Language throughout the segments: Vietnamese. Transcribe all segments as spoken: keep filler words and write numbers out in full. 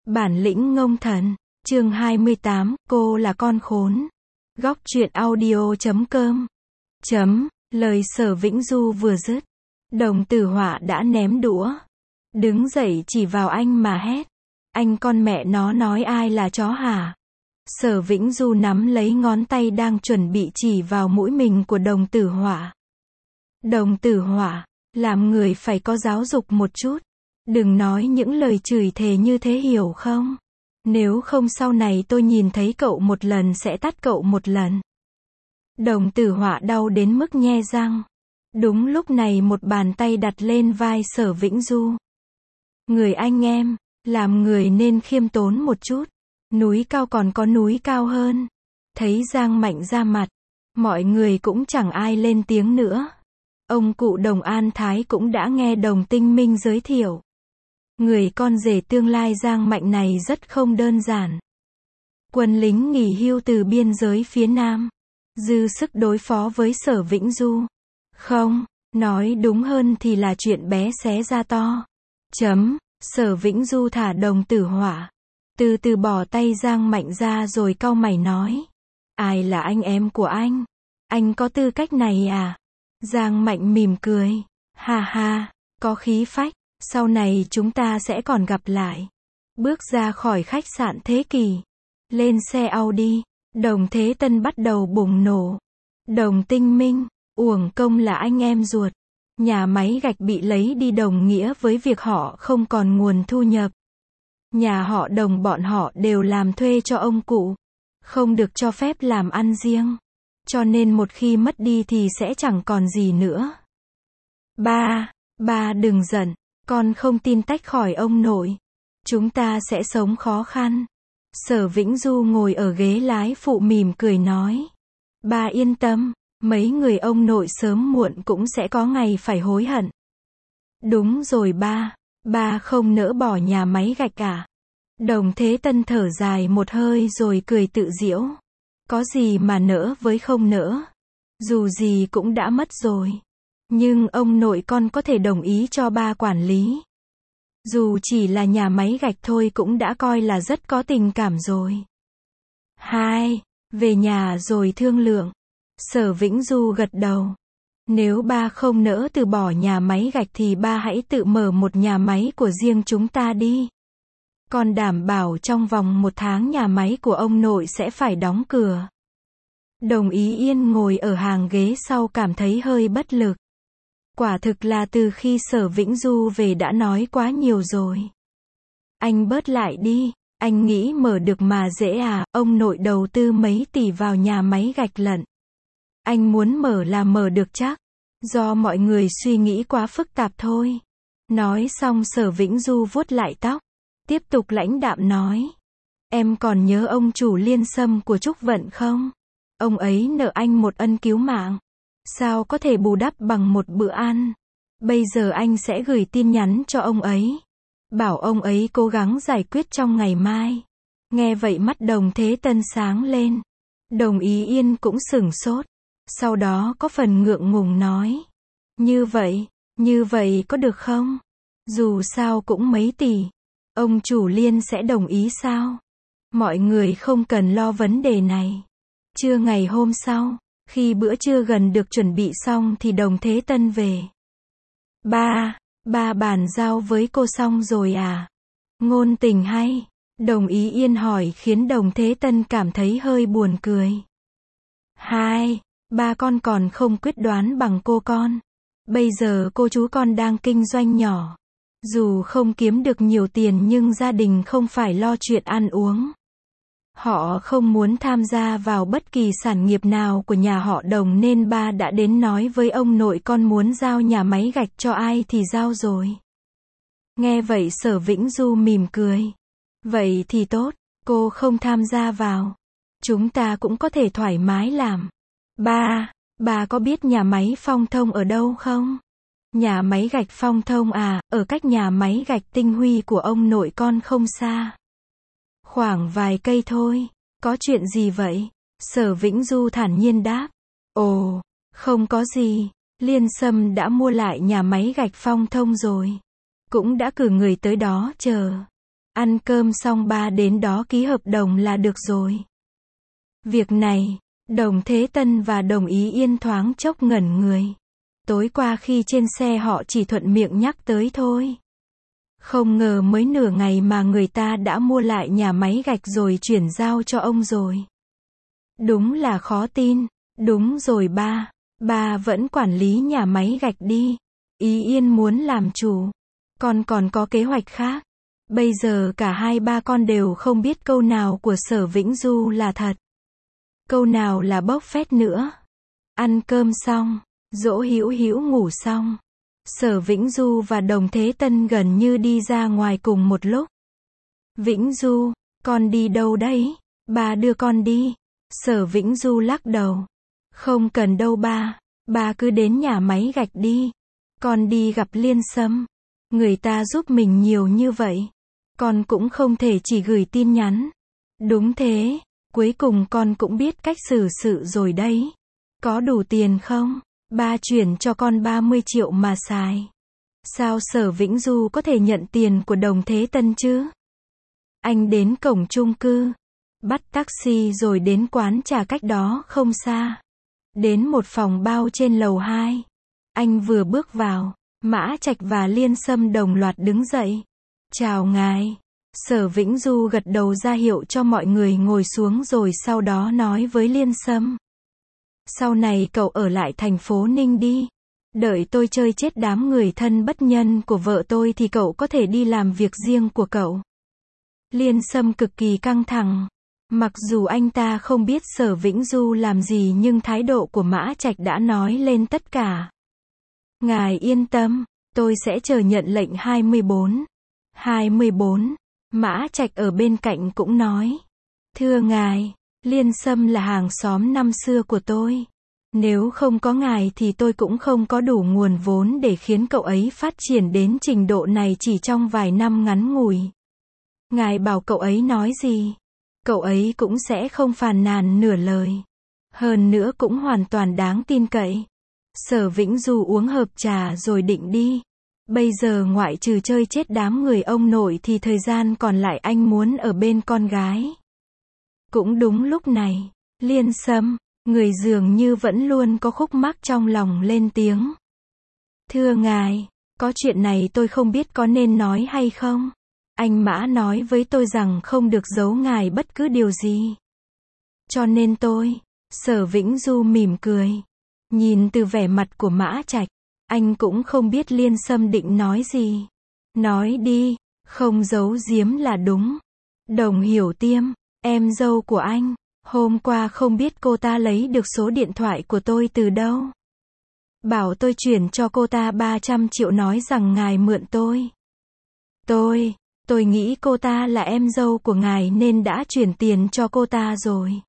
Bản lĩnh ngông thần, chương hai mươi tám, cô là con khốn. Góc truyện audio chấm com. Chấm, lời Sở Vĩnh Du vừa dứt. Đồng Tử Họa đã ném đũa. Đứng dậy chỉ vào anh mà hét. Anh con mẹ nó nói ai là chó hả? Sở Vĩnh Du nắm lấy ngón tay đang chuẩn bị chỉ vào mũi mình của Đồng Tử Họa. Đồng Tử Họa, làm người phải có giáo dục một chút. Đừng nói những lời chửi thề như thế hiểu không? Nếu không sau này tôi nhìn thấy cậu một lần sẽ tát cậu một lần. Đồng Tử Họa đau đến mức nhe răng. Đúng lúc này một bàn tay đặt lên vai Sở Vĩnh Du. Người anh em, làm người nên khiêm tốn một chút. Núi cao còn có núi cao hơn. Thấy Giang Mạnh ra mặt, mọi người cũng chẳng ai lên tiếng nữa. Ông cụ Đồng An Thái cũng đã nghe Đồng Tinh Minh giới thiệu. Người con rể tương lai Giang Mạnh này rất không đơn giản. Quân lính nghỉ hưu từ biên giới phía Nam. Dư sức đối phó với Sở Vĩnh Du. Không, nói đúng hơn thì là chuyện bé xé ra to. Chấm, Sở Vĩnh Du thả Đồng Tử Họa. Từ từ bỏ tay Giang Mạnh ra rồi cau mày nói. Ai là anh em của anh? Anh có tư cách này à? Giang Mạnh mỉm cười. Ha ha, có khí phách. Sau này chúng ta sẽ còn gặp lại. Bước ra khỏi khách sạn Thế Kỷ. Lên xe Audi. Đồng Thế Tân bắt đầu bùng nổ. Đồng Tinh Minh, uổng công là anh em ruột. Nhà máy gạch bị lấy đi đồng nghĩa với việc họ không còn nguồn thu nhập. Nhà họ Đồng bọn họ đều làm thuê cho ông cụ. Không được cho phép làm ăn riêng. Cho nên một khi mất đi thì sẽ chẳng còn gì nữa. Ba, ba đừng giận. Con không tin tách khỏi ông nội. Chúng ta sẽ sống khó khăn. Sở Vĩnh Du ngồi ở ghế lái phụ mỉm cười nói. Ba yên tâm, mấy người ông nội sớm muộn cũng sẽ có ngày phải hối hận. Đúng rồi ba, ba không nỡ bỏ nhà máy gạch à? Đồng Thế Tân thở dài một hơi rồi cười tự giễu. Có gì mà nỡ với không nỡ. Dù gì cũng đã mất rồi. Nhưng ông nội con có thể đồng ý cho ba quản lý. Dù chỉ là nhà máy gạch thôi cũng đã coi là rất có tình cảm rồi. Hai, về nhà rồi thương lượng. Sở Vĩnh Du gật đầu. Nếu ba không nỡ từ bỏ nhà máy gạch thì ba hãy tự mở một nhà máy của riêng chúng ta đi. Con đảm bảo trong vòng một tháng nhà máy của ông nội sẽ phải đóng cửa. Đồng Ý Yên ngồi ở hàng ghế sau cảm thấy hơi bất lực. Quả thực là từ khi Sở Vĩnh Du về đã nói quá nhiều rồi. Anh bớt lại đi, anh nghĩ mở được mà dễ à, ông nội đầu tư mấy tỷ vào nhà máy gạch lận. Anh muốn mở là mở được chắc, do mọi người suy nghĩ quá phức tạp thôi. Nói xong Sở Vĩnh Du vuốt lại tóc, tiếp tục lãnh đạm nói. Em còn nhớ ông chủ Liên Sâm của Trúc Vận không? Ông ấy nợ anh một ân cứu mạng. Sao có thể bù đắp bằng một bữa ăn? Bây giờ anh sẽ gửi tin nhắn cho ông ấy. Bảo ông ấy cố gắng giải quyết trong ngày mai. Nghe vậy mắt Đồng Thế Tân sáng lên. Đồng Ý Yên cũng sửng sốt. Sau đó có phần ngượng ngùng nói. Như vậy, như vậy có được không? Dù sao cũng mấy tỷ. Ông chủ Liên sẽ đồng ý sao? Mọi người không cần lo vấn đề này. Trưa ngày hôm sau. Khi bữa trưa gần được chuẩn bị xong thì Đồng Thế Tân về. Ba, ba bàn giao với cô xong rồi à? Ngôn tình hay? Đồng Ý Yên hỏi khiến Đồng Thế Tân cảm thấy hơi buồn cười. Hai, ba con còn không quyết đoán bằng cô con. Bây giờ cô chú con đang kinh doanh nhỏ. Dù không kiếm được nhiều tiền nhưng gia đình không phải lo chuyện ăn uống. Họ không muốn tham gia vào bất kỳ sản nghiệp nào của nhà họ Đồng nên ba đã đến nói với ông nội con muốn giao nhà máy gạch cho ai thì giao rồi. Nghe vậy Sở Vĩnh Du mỉm cười. Vậy thì tốt, cô không tham gia vào. Chúng ta cũng có thể thoải mái làm. Ba, ba có biết nhà máy Phong Thông ở đâu không? Nhà máy gạch Phong Thông à, ở cách nhà máy gạch Tinh Huy của ông nội con không xa. Khoảng vài cây thôi. Có chuyện gì vậy? Sở Vĩnh Du thản nhiên đáp. Ồ, không có gì. Liên Sâm đã mua lại nhà máy gạch Phong Thông rồi. Cũng đã cử người tới đó chờ. Ăn cơm xong ba đến đó ký hợp đồng là được rồi. Việc này, Đồng Thế Tân và Đồng Ý Yên thoáng chốc ngẩn người. Tối qua khi trên xe họ chỉ thuận miệng nhắc tới thôi. Không ngờ mới nửa ngày mà người ta đã mua lại nhà máy gạch rồi chuyển giao cho ông rồi. Đúng là khó tin. Đúng rồi ba. Ba vẫn quản lý nhà máy gạch đi. Ý Yên muốn làm chủ. Con còn có kế hoạch khác. Bây giờ cả hai ba con đều không biết câu nào của Sở Vĩnh Du là thật. Câu nào là bốc phét nữa. Ăn cơm xong, Dỗ Hữu Hữu ngủ xong. Sở Vĩnh Du và Đồng Thế Tân gần như đi ra ngoài cùng một lúc. Vĩnh Du, con đi đâu đấy? Ba đưa con đi. Sở Vĩnh Du lắc đầu. Không cần đâu ba. Ba cứ đến nhà máy gạch đi. Con đi gặp Liên Sâm. Người ta giúp mình nhiều như vậy. Con cũng không thể chỉ gửi tin nhắn. Đúng thế. Cuối cùng con cũng biết cách xử sự rồi đấy. Có đủ tiền không? Ba chuyển cho con ba mươi triệu mà xài. Sao Sở Vĩnh Du có thể nhận tiền của Đồng Thế Tân chứ? Anh đến cổng chung cư. Bắt taxi rồi đến quán trà cách đó không xa. Đến một phòng bao trên lầu hai. Anh vừa bước vào, Mã Trạch và Liên Sâm đồng loạt đứng dậy. Chào ngài. Sở Vĩnh Du gật đầu ra hiệu cho mọi người ngồi xuống rồi sau đó nói với Liên Sâm. Sau này cậu ở lại thành phố Ninh đi. Đợi tôi chơi chết đám người thân bất nhân của vợ tôi thì cậu có thể đi làm việc riêng của cậu. Liên Sâm cực kỳ căng thẳng. Mặc dù anh ta không biết Sở Vĩnh Du làm gì nhưng thái độ của Mã Trạch đã nói lên tất cả. Ngài yên tâm, tôi sẽ chờ nhận lệnh hai mươi bốn. hai mươi bốn. Mã Trạch ở bên cạnh cũng nói. Thưa ngài, Liên Sâm là hàng xóm năm xưa của tôi. Nếu không có ngài thì tôi cũng không có đủ nguồn vốn để khiến cậu ấy phát triển đến trình độ này chỉ trong vài năm ngắn ngủi. Ngài bảo cậu ấy nói gì? Cậu ấy cũng sẽ không phàn nàn nửa lời. Hơn nữa cũng hoàn toàn đáng tin cậy. Sở Vĩnh Du uống hộp trà rồi định đi. Bây giờ ngoại trừ chơi chết đám người ông nội thì thời gian còn lại anh muốn ở bên con gái. Cũng đúng lúc này, Liên Sâm, người dường như vẫn luôn có khúc mắc trong lòng lên tiếng. Thưa ngài, có chuyện này tôi không biết có nên nói hay không. Anh Mã nói với tôi rằng không được giấu ngài bất cứ điều gì. Cho nên tôi, Sở Vĩnh Du mỉm cười. Nhìn từ vẻ mặt của Mã Trạch, anh cũng không biết Liên Sâm định nói gì. Nói đi, không giấu giếm là đúng. Đồng Hiểu Tiêm, em dâu của anh, hôm qua không biết cô ta lấy được số điện thoại của tôi từ đâu. Bảo tôi chuyển cho cô ta ba trăm triệu nói rằng ngài mượn tôi. Tôi, tôi nghĩ cô ta là em dâu của ngài nên đã chuyển tiền cho cô ta rồi.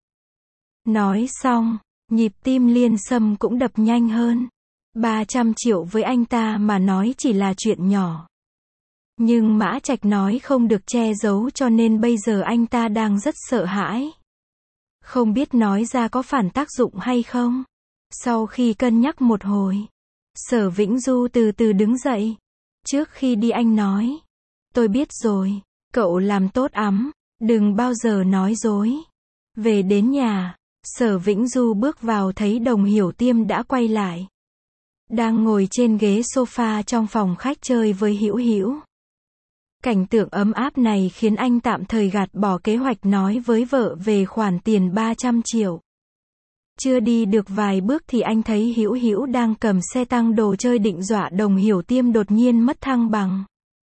Nói xong, nhịp tim Liên Sâm cũng đập nhanh hơn. ba trăm triệu với anh ta mà nói chỉ là chuyện nhỏ. Nhưng Mã Trạch nói không được che giấu cho nên bây giờ anh ta đang rất sợ hãi. Không biết nói ra có phản tác dụng hay không. Sau khi cân nhắc một hồi, Sở Vĩnh Du từ từ đứng dậy. Trước khi đi anh nói. Tôi biết rồi, cậu làm tốt ắm, đừng bao giờ nói dối. Về đến nhà, Sở Vĩnh Du bước vào thấy Đồng Hiểu Tiêm đã quay lại. Đang ngồi trên ghế sofa trong phòng khách chơi với Hữu Hữu. Cảnh tượng ấm áp này khiến anh tạm thời gạt bỏ kế hoạch nói với vợ về khoản tiền ba trăm triệu. Chưa đi được vài bước thì anh thấy Hữu Hữu đang cầm xe tăng đồ chơi định dọa Đồng Hiểu Tiêm đột nhiên mất thăng bằng.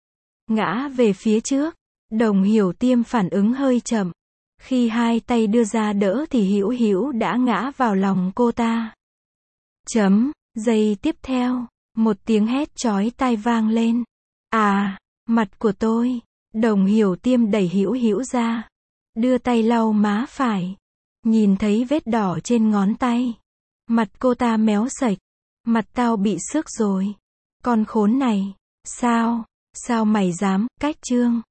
Ngã về phía trước. Đồng Hiểu Tiêm phản ứng hơi chậm. Khi hai tay đưa ra đỡ thì Hữu Hữu đã ngã vào lòng cô ta. Chấm. Giây tiếp theo, một tiếng hét chói tai vang lên. À, mặt của tôi. Đồng Hiểu Tiêm đẩy Hữu Hữu ra. Đưa tay lau má phải. Nhìn thấy vết đỏ trên ngón tay. Mặt cô ta méo sạch. Mặt tao bị xước rồi. Con khốn này. Sao? Sao mày dám, cách trương?